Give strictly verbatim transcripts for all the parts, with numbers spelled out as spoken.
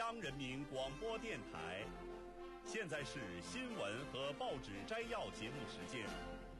央人民广播电台。现在是新闻和报纸摘要节目时间。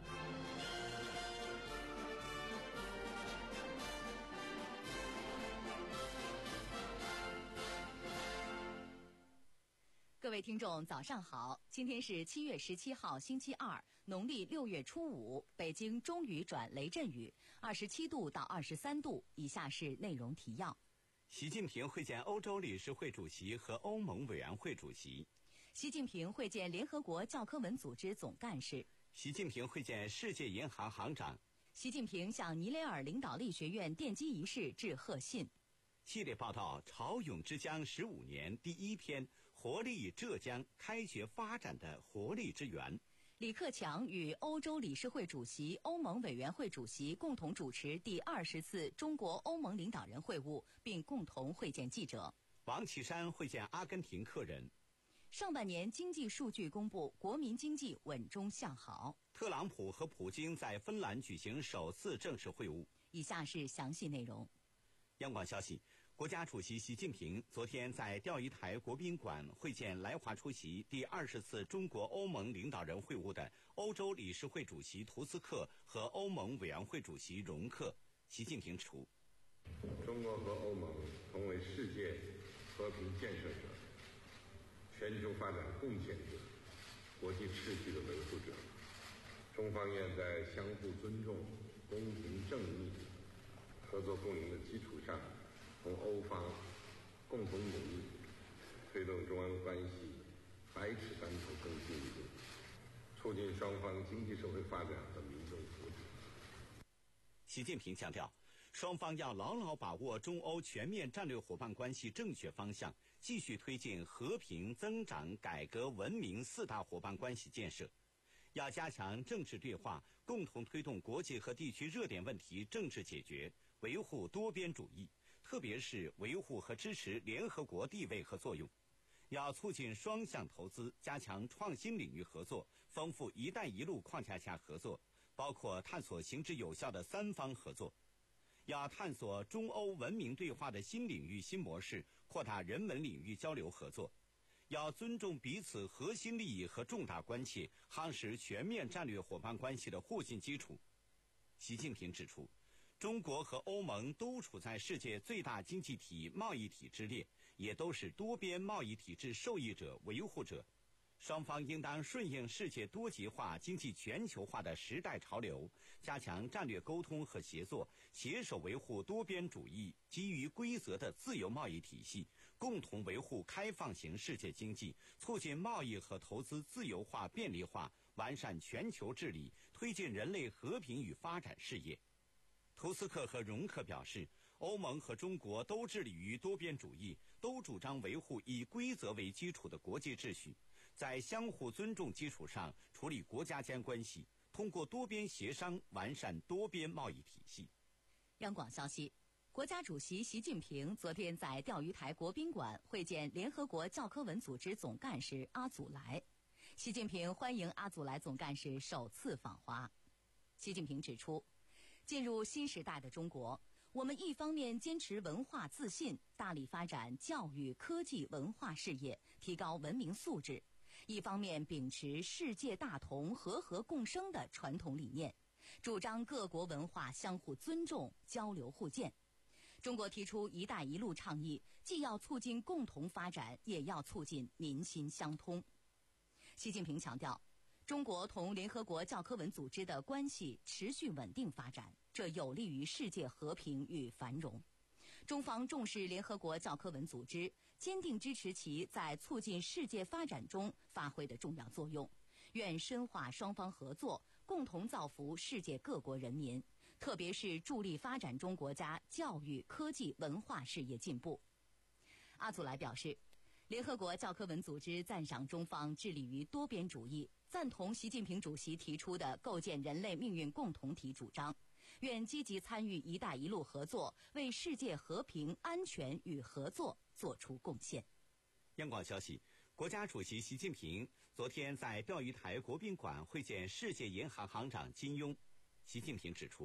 各位听众早上好，今天是七月十七号星期二，农历六月初五，北京中雨转雷阵雨，二十七度到二十三度。以下是内容提要。 习近平会见欧洲理事会主席和欧盟委员会主席。 习近平会见联合国教科文组织总干事。 习近平会见世界银行行长。 习近平向尼雷尔领导力学院奠基仪式致贺信。 系列报道：潮涌之江十五年第一篇，活力浙江，开掘发展的活力之源。 李克强与欧洲理事会主席、欧盟委员会主席共同主持第二十次中国欧盟领导人会晤，并共同会见记者。 王岐山会见阿根廷客人。 上半年经济数据公布，国民经济稳中向好。 特朗普和普京在芬兰举行首次正式会晤。 以下是详细内容。 央广消息，国家主席习近平昨天在钓鱼台国宾馆会见来华出席第二十次中国欧盟领导人会晤的欧洲理事会主席图斯克和欧盟委员会主席容克。习近平指出， 中国和欧盟同为世界和平建设者、全球发展贡献者、国际秩序的维护者，中方愿在相互尊重、公平正义、合作共赢的基础上，同欧方共同努力，推动中欧关系百尺竿头更进一步，促进双方经济社会发展和民众福祉。 习近平强调，双方要牢牢把握中欧全面战略伙伴关系正确方向，继续推进和平、增长、改革、文明四大伙伴关系建设。要加强政治对话，共同推动国际和地区热点问题政治解决，维护多边主义，特别是维护和支持联合国地位和作用。要促进双向投资，加强创新领域合作，丰富“一带一路”框架下合作，包括探索行之有效的三方合作。要探索中欧文明对话的新领域新模式，扩大人文领域交流合作。要尊重彼此核心利益和重大关切，夯实全面战略伙伴关系的互信基础。习近平指出，中国和欧盟都处在世界最大经济体贸易体之列，也都是多边贸易体制受益者、维护者。双方应当顺应世界多极化、经济全球化的时代潮流，加强战略沟通和协作，携手维护多边主义基于规则的自由贸易体系，共同维护开放型世界经济，促进贸易和投资自由化便利化，完善全球治理，推进人类和平与发展事业。图斯克和容克表示，欧盟和中国都致力于多边主义，都主张维护以规则为基础的国际秩序，在相互尊重基础上处理国家间关系，通过多边协商完善多边贸易体系。 央广消息，国家主席习近平昨天在钓鱼台国宾馆会见联合国教科文组织总干事阿祖莱。习近平欢迎阿祖莱总干事首次访华。习近平指出，进入新时代的中国，我们一方面坚持文化自信，大力发展教育、科技、文化事业，提高文明素质；一方面秉持世界大同、和合共生的传统理念，主张各国文化相互尊重、交流互鉴。中国提出“一带一路”倡议，既要促进共同发展，也要促进民心相通。习近平强调，中国同联合国教科文组织的关系持续稳定发展，这有利于世界和平与繁荣。中方重视联合国教科文组织，坚定支持其在促进世界发展中发挥的重要作用，愿深化双方合作，共同造福世界各国人民，特别是助力发展中国家教育、科技、文化事业进步。阿祖莱表示，联合国教科文组织赞赏中方致力于多边主义，赞同习近平主席提出的构建人类命运共同体主张，愿积极参与“一带一路”合作，为世界和平、安全与合作作出贡献。 央广消息，国家主席习近平昨天在钓鱼台国宾馆会见世界银行行长金庸。习近平指出，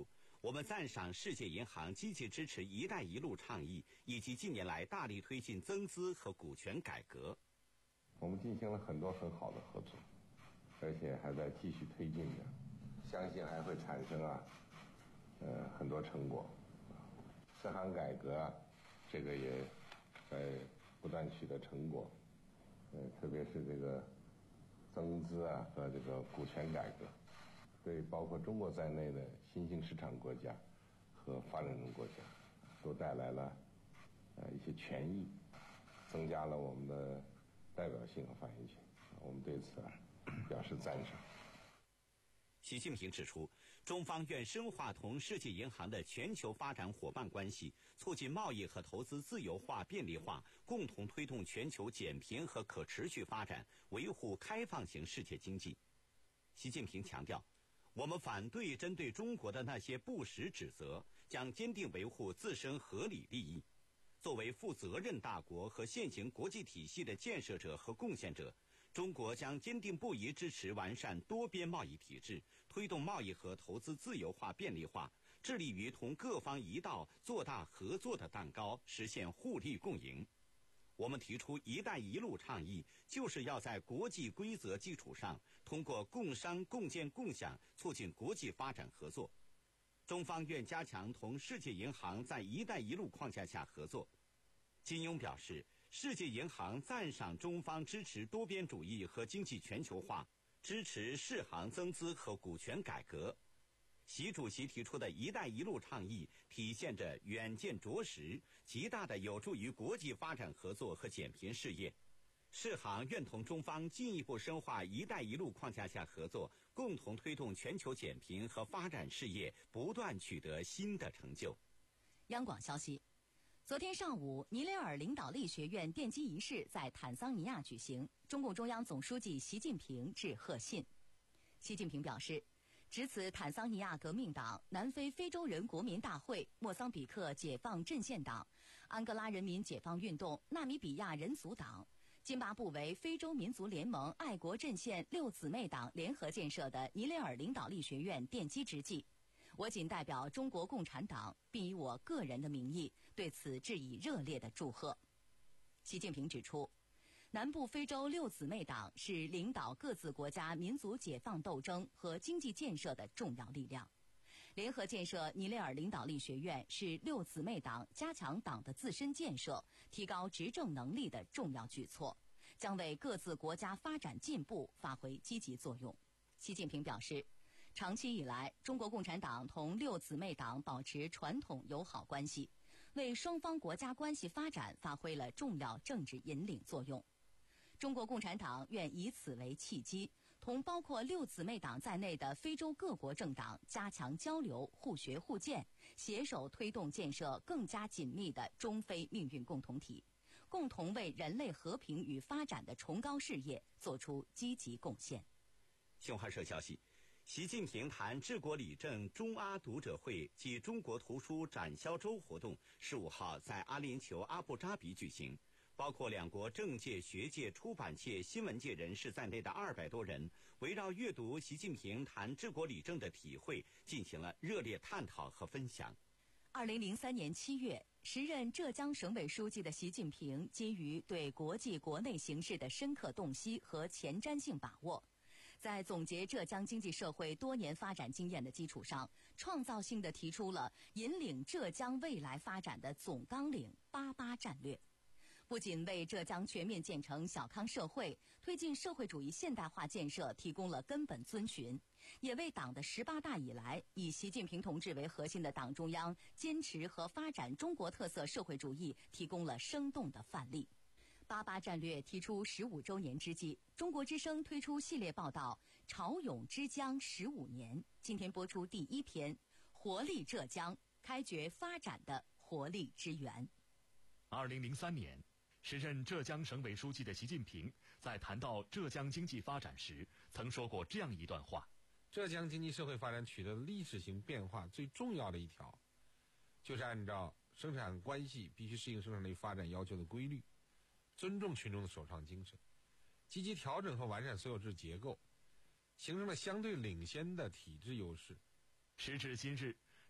我们赞赏世界银行积极支持“一带一路”倡议，以及近年来大力推进增资和股权改革。 我们进行了很多很好的合作，而且还在继续推进着，相信还会产生啊，呃，很多成果。四行改革啊，这个也在不断取得成果，呃，特别是这个增资啊和这个股权改革，对包括中国在内的新兴市场国家和发展中国家，都带来了呃一些权益，增加了我们的代表性和发言权，我们对此啊表示赞赏。 习近平指出，中方愿深化同世界银行的全球发展伙伴关系，促进贸易和投资自由化便利化，共同推动全球减贫和可持续发展，维护开放型世界经济。习近平强调，我们反对针对中国的那些不实指责，将坚定维护自身合理利益。作为负责任大国和现行国际体系的建设者和贡献者，中国将坚定不移支持完善多边贸易体制，推动贸易和投资自由化便利化，致力于同各方一道做大合作的蛋糕，实现互利共赢。我们提出“一带一路”倡议，就是要在国际规则基础上，通过共商共建共享，促进国际发展合作。中方愿加强同世界银行在“一带一路”框架下合作。金庸表示，世界银行赞赏中方支持多边主义和经济全球化，支持世行增资和股权改革。习主席提出的一带一路倡议体现着远见卓识，极大地有助于国际发展合作和减贫事业。世行愿同中方进一步深化一带一路框架下合作，共同推动全球减贫和发展事业不断取得新的成就。 央广消息，昨天上午，尼雷尔领导力学院奠基仪式在坦桑尼亚举行，中共中央总书记习近平致贺信。习近平表示，值此坦桑尼亚革命党、南非非洲人国民大会、莫桑比克解放阵线党、安哥拉人民解放运动、纳米比亚人族党、津巴布韦非洲民族联盟爱国阵线六姊妹党联合建设的尼雷尔领导力学院奠基之际，我谨代表中国共产党，并以我个人的名义对此致以热烈的祝贺。习近平指出，南部非洲六姊妹党是领导各自国家民族解放斗争和经济建设的重要力量。联合建设尼雷尔领导力学院是六姊妹党加强党的自身建设、提高执政能力的重要举措，将为各自国家发展进步发挥积极作用。习近平表示，长期以来，中国共产党同六姊妹党保持传统友好关系，为双方国家关系发展发挥了重要政治引领作用。中国共产党愿以此为契机，同包括六姊妹党在内的非洲各国政党加强交流、互学互鉴，携手推动建设更加紧密的中非命运共同体，共同为人类和平与发展的崇高事业做出积极贡献。 新华社消息，习近平谈治国理政中阿读者会暨中国图书展销周活动十五号在阿联酋阿布扎比举行，包括两国政界、学界、出版界、新闻界人士在内的二百多人，围绕阅读习近平谈治国理政的体会进行了热烈探讨和分享。 二零零三年七月，时任浙江省委书记的习近平，基于对国际国内形势的深刻洞悉和前瞻性把握，在总结浙江经济社会多年发展经验的基础上，创造性地提出了引领浙江未来发展的总纲领“八八”战略。不仅为浙江全面建成小康社会、推进社会主义现代化建设提供了根本遵循，也为党的十八大以来以习近平同志为核心的党中央坚持和发展中国特色社会主义提供了生动的范例。八八战略提出十五周年之际，中国之声推出系列报道《潮涌之江十五年》，今天播出第一篇《活力浙江，开掘发展的活力之源》。 二零零三年，时任浙江省委书记的习近平在谈到浙江经济发展时，曾说过这样一段话： 浙江经济社会发展取得历史性变化最重要的一条，就是按照生产关系必须适应生产力发展要求的规律，尊重群众的首创精神，积极调整和完善所有制结构，形成了相对领先的体制优势。 时至今日，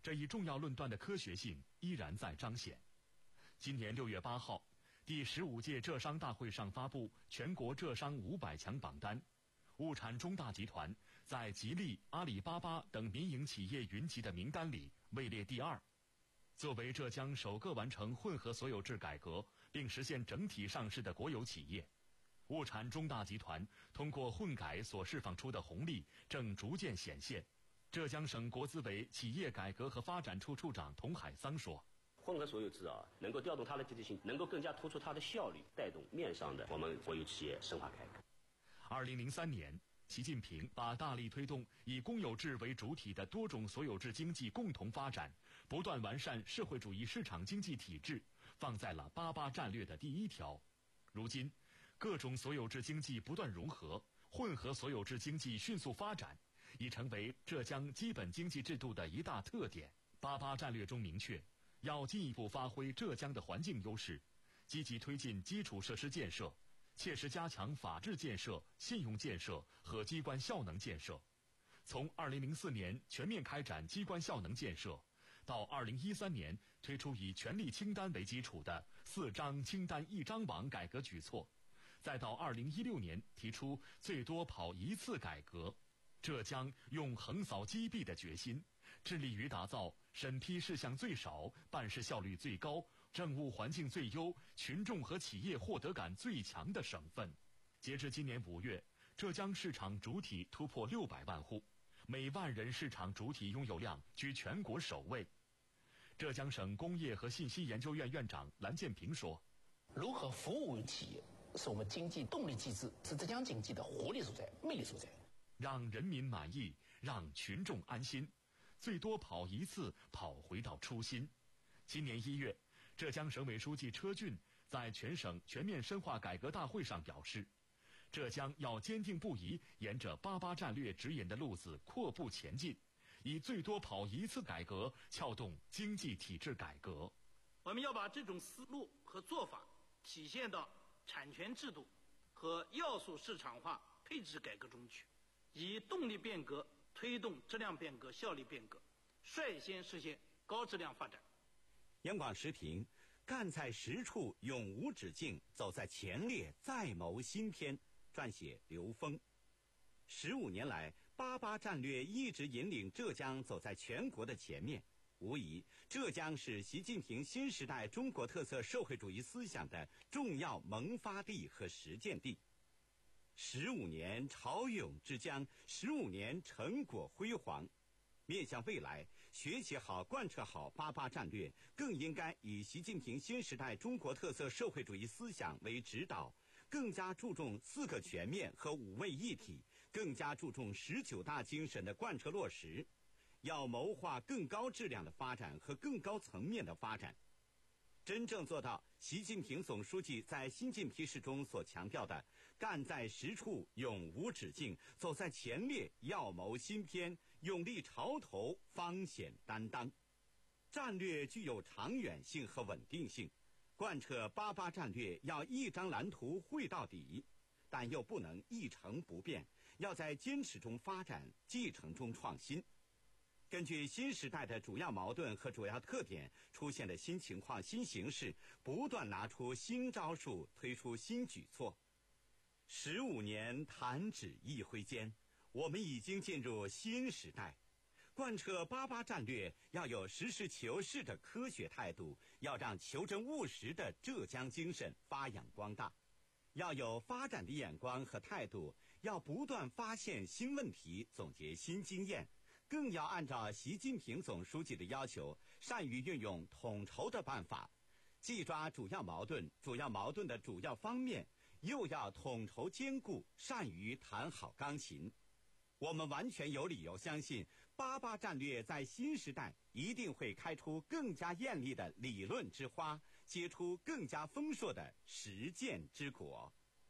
这一重要论断的科学性依然在彰显。今年六月八号，第十五届浙商大会上发布全国浙商五百强榜单，物产中大集团在吉利、阿里巴巴等民营企业云集的名单里位列第二。作为浙江首个完成混合所有制改革并实现整体上市的国有企业，物产中大集团通过混改所释放出的红利正逐渐显现。浙江省国资委企业改革和发展处处长童海桑说， 混合所有制啊，能够调动它的积极性，能够更加突出它的效率，带动面上的我们国有企业深化改革。 二零零三年，习近平把大力推动以公有制为主体的多种所有制经济共同发展，不断完善社会主义市场经济体制放在了八八战略的第一条。如今，各种所有制经济不断融合，混合所有制经济迅速发展，已成为浙江基本经济制度的一大特点。八八战略中明确，要进一步发挥浙江的环境优势，积极推进基础设施建设，切实加强法治建设、信用建设和机关效能建设。从二零零四年全面开展机关效能建设，到二零一三年推出以权力清单为基础的四张清单一张网改革举措，再到二零一六年提出最多跑一次改革，浙江用横扫积弊的决心，致力于打造审批事项最少、办事效率最高、政务环境最优、群众和企业获得感最强的省份。截至今年五月，浙江市场主体突破六百万户，每万人市场主体拥有量居全国首位。浙江省工业和信息研究院院长蓝建平说， 如何服务于企业，是我们经济动力机制，是浙江经济的活力所在、魅力所在。 让人民满意，让群众安心，最多跑一次，跑回到初心。今年一月，浙江省委书记车俊在全省全面深化改革大会上表示，浙江要坚定不移沿着八八战略指引的路子阔步前进，以最多跑一次改革撬动经济体制改革。 我们要把这种思路和做法体现到产权制度和要素市场化配置改革中去，以动力变革推动质量变革、效率变革，率先实现高质量发展。 央广时评：干在实处，永无止境；走在前列，再谋新篇。撰写刘峰。十五年来，八八战略一直引领浙江走在全国的前面。无疑，浙江是习近平新时代中国特色社会主义思想的重要萌发地和实践地。十五年潮涌之江，十五年成果辉煌。面向未来，学习好、贯彻好八八战略，更应该以习近平新时代中国特色社会主义思想为指导，更加注重四个全面和五位一体，更加注重十九大精神的贯彻落实。要谋划更高质量的发展和更高层面的发展，真正做到习近平总书记在新近批示中所强调的干在实处，永无止境；走在前列，要谋新篇；勇立潮头，方显担当。战略具有长远性和稳定性，贯彻八八战略要一张蓝图绘到底，但又不能一成不变，要在坚持中发展，继承中创新。根据新时代的主要矛盾和主要特点，出现的新情况、新形势，不断拿出新招数，推出新举措。十五年弹指一挥间，我们已经进入新时代。贯彻八八战略，要有实事求是的科学态度，要让求真务实的浙江精神发扬光大，要有发展的眼光和态度，要不断发现新问题，总结新经验。更要按照习近平总书记的要求，善于运用统筹的办法，既抓主要矛盾、主要矛盾的主要方面，又要统筹兼顾，善于弹好钢琴。我们完全有理由相信，八八战略在新时代一定会开出更加艳丽的理论之花，结出更加丰硕的实践之果。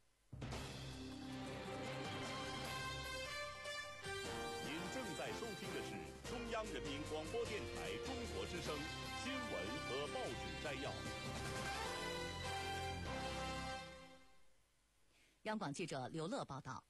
正在收听的是中央人民广播电台中国之声新闻和报纸摘要。 央广记者刘乐报道，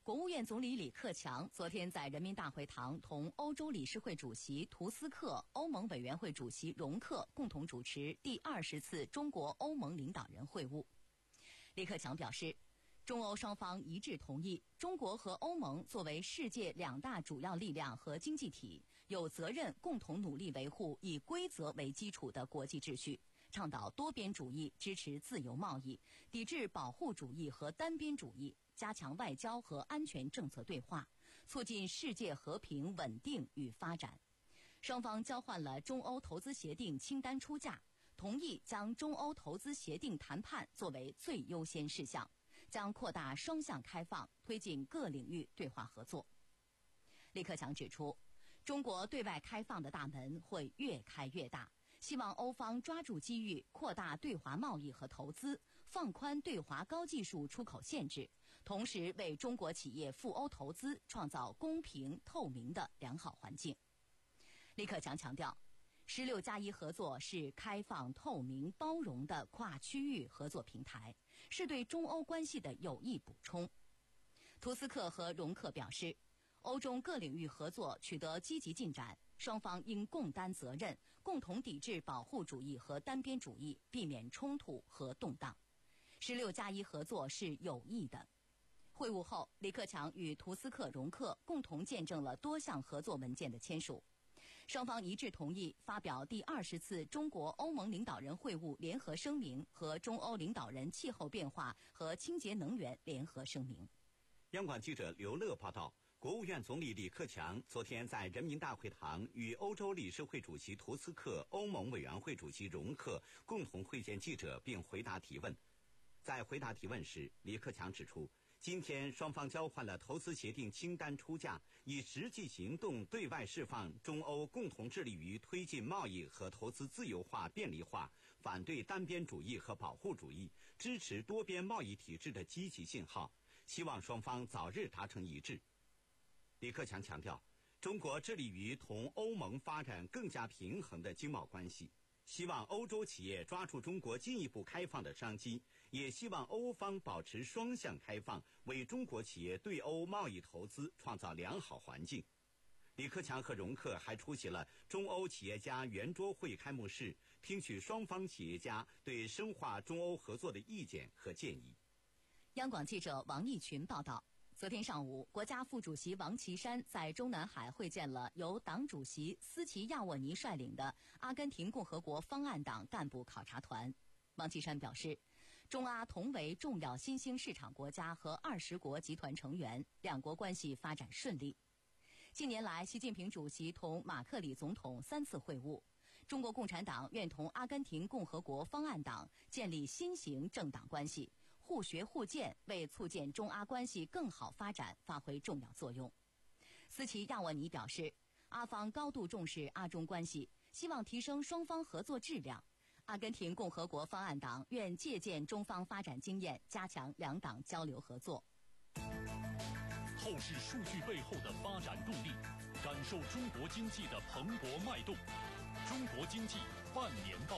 国务院总理李克强昨天在人民大会堂同欧洲理事会主席图斯克、欧盟委员会主席容克共同主持第二十次中国欧盟领导人会晤。李克强表示，中欧双方一致同意，中国和欧盟作为世界两大主要力量和经济体，有责任共同努力维护以规则为基础的国际秩序，倡导多边主义，支持自由贸易，抵制保护主义和单边主义，加强外交和安全政策对话，促进世界和平稳定与发展。双方交换了中欧投资协定清单出价，同意将中欧投资协定谈判作为最优先事项，将扩大双向开放，推进各领域对话合作。李克强指出，中国对外开放的大门会越开越大，希望欧方抓住机遇，扩大对华贸易和投资，放宽对华高技术出口限制，同时为中国企业赴欧投资创造公平透明的良好环境。李克强强调，十六加一合作是开放、透明、包容的跨区域合作平台，是对中欧关系的有益补充。图斯克和容克表示，欧中各领域合作取得积极进展，双方应共担责任，共同抵制保护主义和单边主义，避免冲突和动荡。十六加一合作是有益的。会晤后，李克强与图斯克、容克共同见证了多项合作文件的签署。双方一致同意发表第二十次中国欧盟领导人会晤联合声明和中欧领导人气候变化和清洁能源联合声明。 央广记者刘乐报道，国务院总理李克强昨天在人民大会堂与欧洲理事会主席图斯克、欧盟委员会主席容克共同会见记者并回答提问。在回答提问时，李克强指出，今天双方交换了投资协定清单出价，以实际行动对外释放中欧共同致力于推进贸易和投资自由化便利化，反对单边主义和保护主义，支持多边贸易体制的积极信号，希望双方早日达成一致。李克强强调，中国致力于同欧盟发展更加平衡的经贸关系，希望欧洲企业抓住中国进一步开放的商机，也希望欧方保持双向开放，为中国企业对欧贸易投资创造良好环境。李克强和容克还出席了中欧企业家圆桌会开幕式，听取双方企业家对深化中欧合作的意见和建议。 央广记者王毅群报道，昨天上午，国家副主席王岐山在中南海会见了由党主席斯齐亚沃尼率领的阿根廷共和国方案党干部考察团。王岐山表示，中阿同为重要新兴市场国家和二十国集团成员，两国关系发展顺利。近年来，习近平主席同马克里总统三次会晤，中国共产党愿同阿根廷共和国方案党建立新型政党关系，互学互鉴，为促进中阿关系更好发展发挥重要作用。斯齐亚沃尼表示，阿方高度重视阿中关系，希望提升双方合作质量。阿根廷共和国方案党愿借鉴中方发展经验，加强两党交流合作。 透视数据背后的发展动力，感受中国经济的蓬勃脉动。中国经济半年报。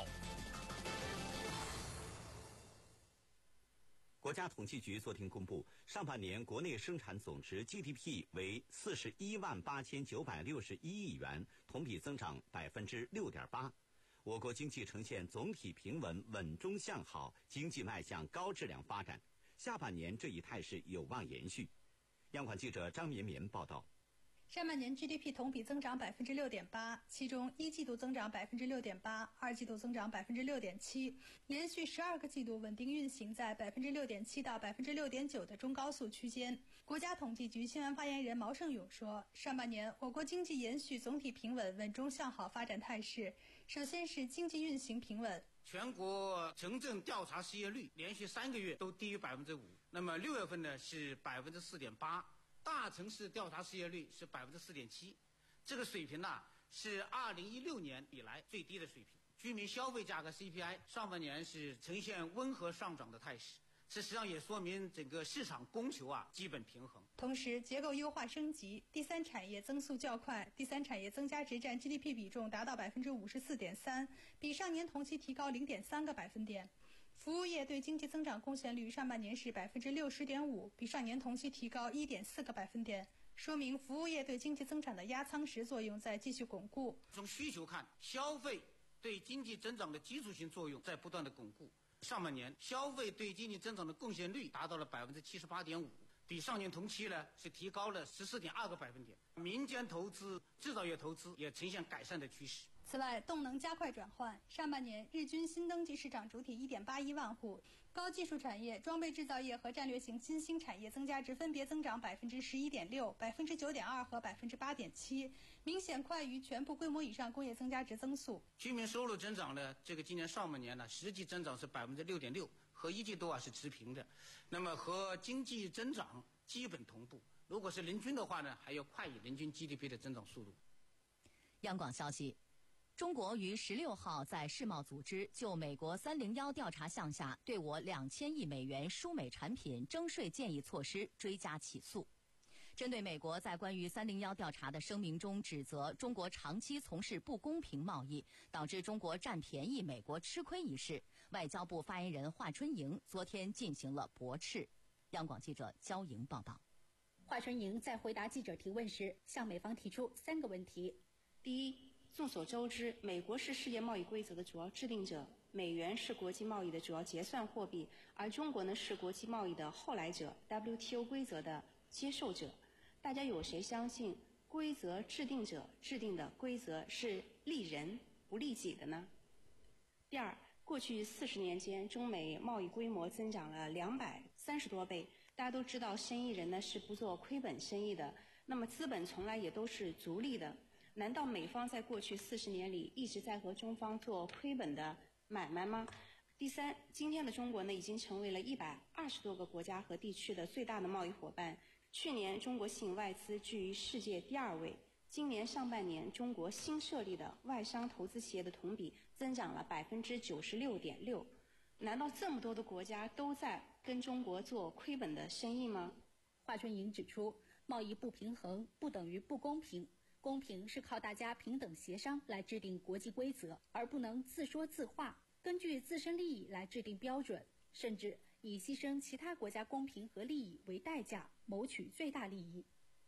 国家统计局昨天公布，上半年国内生产总值 G D P 为四十一万八千九百六十一亿元，同比增长百分之六点八。我国经济呈现总体平稳、稳中向好，经济迈向高质量发展。下半年这一态势有望延续。央广记者张绵绵报道。 上半年 G D P 同比增长百分之六点八，其中一季度增长百分之六点八，二季度增长百分之六点七，连续十二个季度稳定运行在百分之六点七到百分之六点九的中高速区间。国家统计局新闻发言人毛盛勇说，上半年我国经济延续总体平稳、稳中向好发展态势。首先是经济运行平稳， 全国城镇调查失业率连续三个月都低于百分之五，那么六月份呢是百分之四点八。大城市调查失业率是百分之四点七，这个水平呢是二零一六年以来最低的水平。居民消费价格 C P I 上半年是呈现温和上涨的态势，这实际上也说明整个市场供求啊基本平衡。 同时，结构优化升级，第三产业增速较快，第三产业增加值占 G D P 比重达到百分之五十四点三，比上年同期提高零点三个百分点。 服务业对经济增长贡献率上半年是百分之六十点五，比上年同期提高一点四个百分点，说明服务业对经济增长的压舱石作用在继续巩固。 从需求看，消费对经济增长的基础性作用在不断的巩固。上半年消费对经济增长的贡献率达到了百分之七十八点五，比上年同期呢是提高了十四点二个百分点。民间投资、制造业投资也呈现改善的趋势。 此外，动能加快转换，上半年日均新登记市场主体一点八一万户，高技术产业、装备制造业和战略性新兴产业增加值分别增长百分之十一点六、百分之九点二和百分之八点七，明显快于全部规模以上工业增加值增速。 居民收入增长呢，这个今年上半年呢，实际增长是百分之六点六，和一季度啊是持平的，那么和经济增长基本同步。如果是人均的话呢，还要快于人均 G D P 的增长速度。 央广消息。中国于十六号在世贸组织就美国三零一调查项下对我两千亿美元输美产品征税建议措施追加起诉。针对美国在关于三零一调查的声明中指责中国长期从事不公平贸易，导致中国占便宜、美国吃亏一事，外交部发言人华春莹昨天进行了驳斥。央广记者焦莹报道。 华春莹在回答记者提问时，向美方提出三个问题：第一，众所周知，美国是世界贸易规则的主要制定者，美元是国际贸易的主要结算货币，而中国呢是国际贸易的后来者 ，W T O 规则的接受者。大家有谁相信规则制定者制定的规则是利人不利己的呢？第二，过去四十年间，中美贸易规模增长了两百三十多倍。大家都知道，生意人呢是不做亏本生意的，那么资本从来也都是逐利的。难道美方在过去四十年里一直在和中方做亏本的买卖吗？第三，今天的中国呢，已经成为了一百二十多个国家和地区的最大的贸易伙伴。去年中国吸引外资居于世界第二位，今年上半年中国新设立的外商投资企业的同比增长了百分之九十六点六。难道这么多的国家都在跟中国做亏本的生意吗？ 华春莹指出，贸易不平衡不等于不公平。公平是靠大家平等协商来制定国际规则，而不能自说自话，根据自身利益来制定标准，甚至以牺牲其他国家公平和利益为代价，谋取最大利益。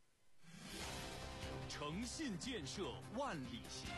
诚信建设万里行。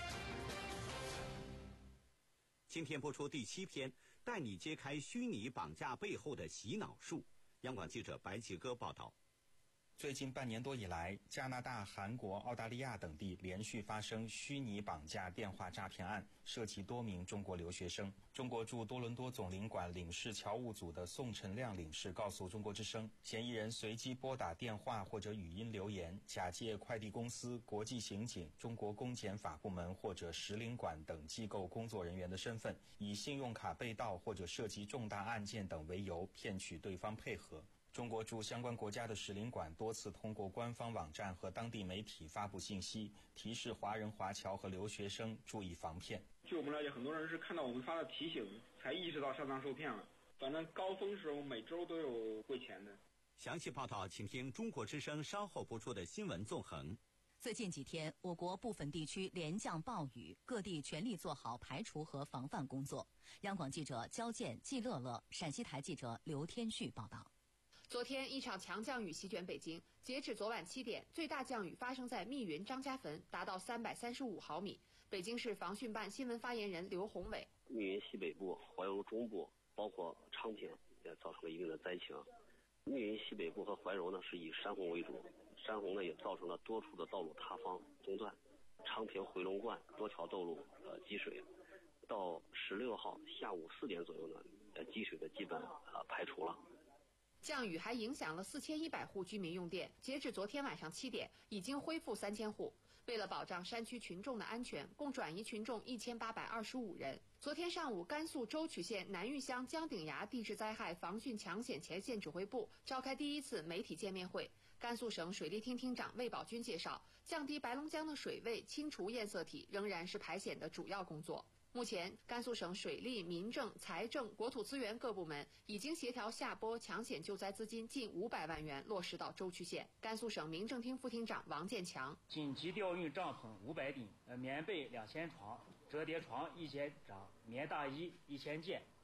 今天播出第七篇，带你揭开虚拟绑架背后的洗脑术。央广记者白吉哥报道。 最近半年多以来，加拿大、韩国、澳大利亚等地连续发生虚拟绑架电话诈骗案，涉及多名中国留学生。中国驻多伦多总领馆领事侨务组的宋晨亮领事告诉中国之声，嫌疑人随机拨打电话或者语音留言，假借快递公司、国际刑警、中国公检法部门或者使领馆等机构工作人员的身份，以信用卡被盗或者涉及重大案件等为由，骗取对方配合。中国驻相关国家的使领馆多次通过官方网站和当地媒体发布信息，提示华人华侨和留学生注意防骗。 据我们了解，很多人是看到我们发的提醒才意识到上当受骗了。反正高峰时候每周都有汇钱的。 详细报道请听中国之声稍后播出的新闻纵横。 最近几天，我国部分地区连降暴雨，各地全力做好排除和防范工作。央广记者焦健、季乐乐，陕西台记者刘天旭报道。 昨天，一场强降雨席卷北京。截止昨晚七点，最大降雨发生在密云张家坟，达到三百三十五毫米。北京市防汛办新闻发言人刘宏伟： 密云西北部、怀柔中部，包括昌平，也造成了一定的灾情。密云西北部和怀柔呢是以山洪为主，山洪呢也造成了多处的道路塌方中断。昌平回龙观多条道路呃积水，到十六号下午四点左右呢，呃积水的基本呃排除了。 降雨还影响了四千一百户居民用电，截至昨天晚上七点，已经恢复三千户。为了保障山区群众的安全，共转移群众一千八百二十五人。昨天上午，甘肃舟曲县南峪乡姜顶崖地质灾害防汛抢险前线指挥部召开第一次媒体见面会。甘肃省水利厅厅长魏宝军介绍，降低白龙江的水位、清除堰塞体仍然是排险的主要工作。目前，甘肃省水利、民政、财政、国土资源各部门已经协调下拨抢险救灾资金近五百万元，落实到舟曲县。甘肃省民政厅副厅长王建强： 紧急调运帐篷五百顶，呃，棉被两千床，折叠床一千张，棉大衣一千件，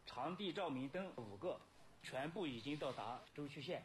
场地照明灯五个，全部已经到达周区县。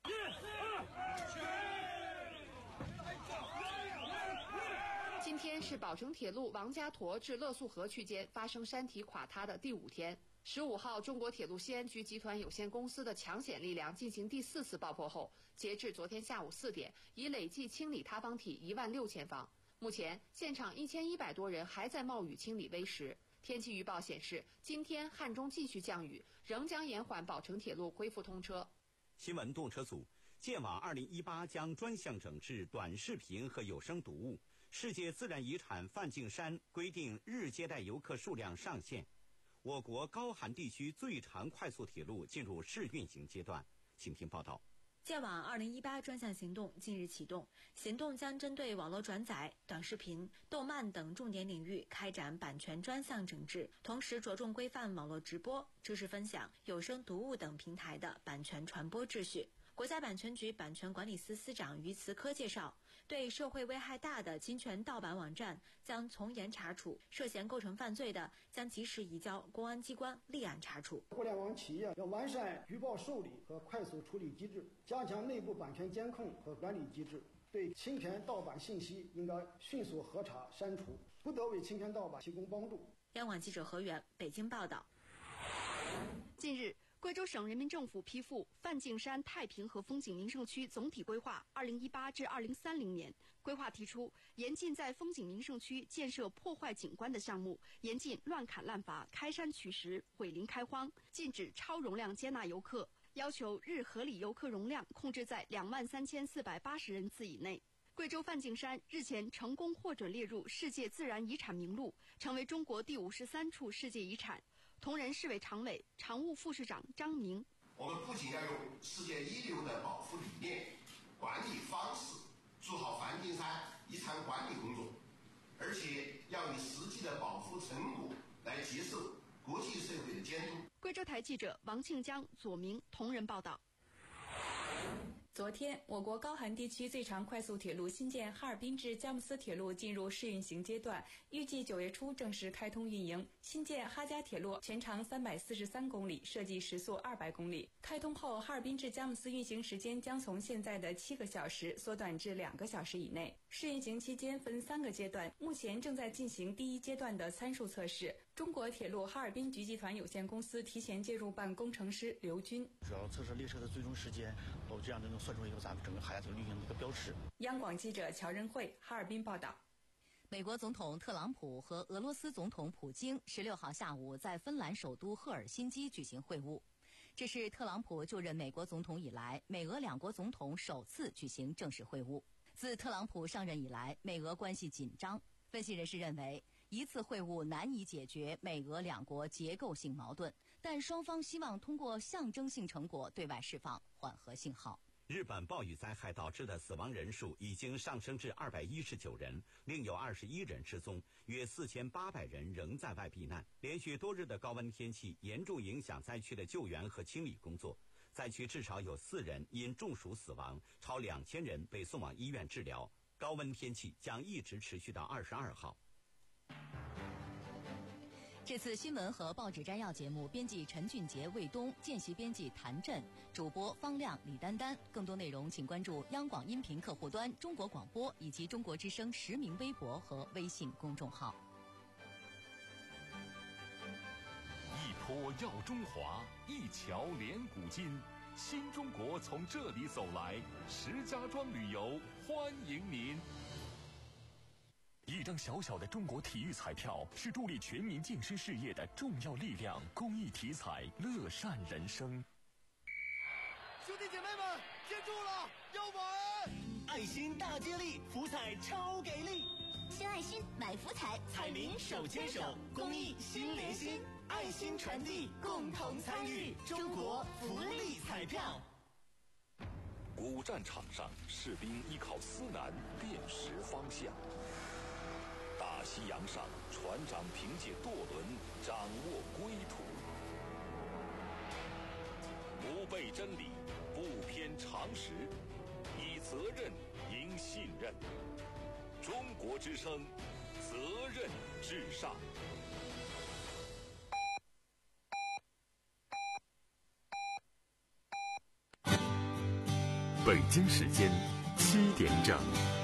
今天是宝成铁路王家沱至乐溯河区间发生山体垮塌的第五天。十五号，中国铁路西安局集团有限公司的抢险力量进行第四次爆破后，截至昨天下午四点，已累计清理塌方体一万六千方。目前，现场一千一百多人还在冒雨清理危石。天气预报显示，今天汉中继续降雨，仍将延缓宝成铁路恢复通车。 新闻动车组，建网二零一八将专项整治短视频和有声读物。世界自然遗产梵净山规定日接待游客数量上限。我国高寒地区最长快速铁路进入试运行阶段。请听报道。 建网二零一八专项行动近日启动，行动将针对网络转载、短视频、动漫等重点领域开展版权专项整治，同时着重规范网络直播、知识分享、有声读物等平台的版权传播秩序。国家版权局版权管理司司长于慈科介绍，对社会危害大的侵权盗版网站将从严查处，涉嫌构成犯罪的将及时移交公安机关立案查处。 互联网企业要完善举报受理和快速处理机制，加强内部版权监控和管理机制，对侵权盗版信息应该迅速核查删除，不得为侵权盗版提供帮助。 央广记者何源北京报道。 近日，贵州省人民政府批复梵净山太平和风景名胜区总体规划二零一八至二零三零年。规划提出，严禁在风景名胜区建设破坏景观的项目，严禁乱砍滥伐、开山取石、毁林开荒，禁止超容量接纳游客，要求日合理游客容量控制在两万三千四百八十人次以内。贵州梵净山日前成功获准列入世界自然遗产名录，成为中国第五十三处世界遗产。铜仁市委常委、常务副市长张明： 我们不仅要用世界一流的保护理念、管理方式做好梵净山遗产管理工作，而且要以实际的保护成果来接受国际社会的监督。 贵州台记者王庆江、左明铜仁报道。 昨天，我国高寒地区最长快速铁路新建哈尔滨至佳木斯铁路进入试运行阶段，预计九月初正式开通运营。新建哈佳铁路全长三百四十三公里，设计时速二百公里。开通后，哈尔滨至佳木斯运行时间将从现在的七个小时缩短至两个小时以内。试运行期间分三个阶段，目前正在进行第一阶段的参数测试。中国铁路哈尔滨局集团有限公司提前介入办工程师刘军， 主要测试列车的最终时间，哦，这样就能算出一个咱们整个哈佳铁路运行的一个标尺。 央广记者乔仁慧哈尔滨报道。 美国总统特朗普和俄罗斯总统普京十六号下午在芬兰首都赫尔辛基举行会晤，这是特朗普就任美国总统以来，美俄两国总统首次举行正式会晤。自特朗普上任以来，美俄关系紧张。分析人士认为，一次会晤难以解决美俄两国结构性矛盾，但双方希望通过象征性成果对外释放缓和信号。 日本暴雨灾害导致的死亡人数已经上升至二百一十九人，另有二十一人失踪，约四千八百人仍在外避难。连续多日的高温天气严重影响灾区的救援和清理工作，灾区至少有四人因中暑死亡，超两千人被送往医院治疗。高温天气将一直持续到二十二号。 这次新闻和报纸摘要节目，编辑陈俊杰、魏东，见习编辑谭震，主播方亮、李丹丹。更多内容请关注央广音频客户端、中国广播以及中国之声实名微博和微信公众号。 一坡耀中华，一桥连古今，新中国从这里走来。石家庄旅游欢迎您。一张小小的中国体育彩票是助力全民健身事业的重要力量。公益体彩，乐善人生。 兄弟姐妹们，接住了，要稳！爱心大接力，福彩超给力！ 献爱心，买福彩， 彩民手牵手，公益心连心，爱心传递，共同参与，中国福利彩票。 古战场上，士兵依靠思南辨识方向。大西洋上，船长凭借舵轮掌握归途。不背真理，不偏常识，以责任赢信任。中国之声，责任至上。 北京时间七点整。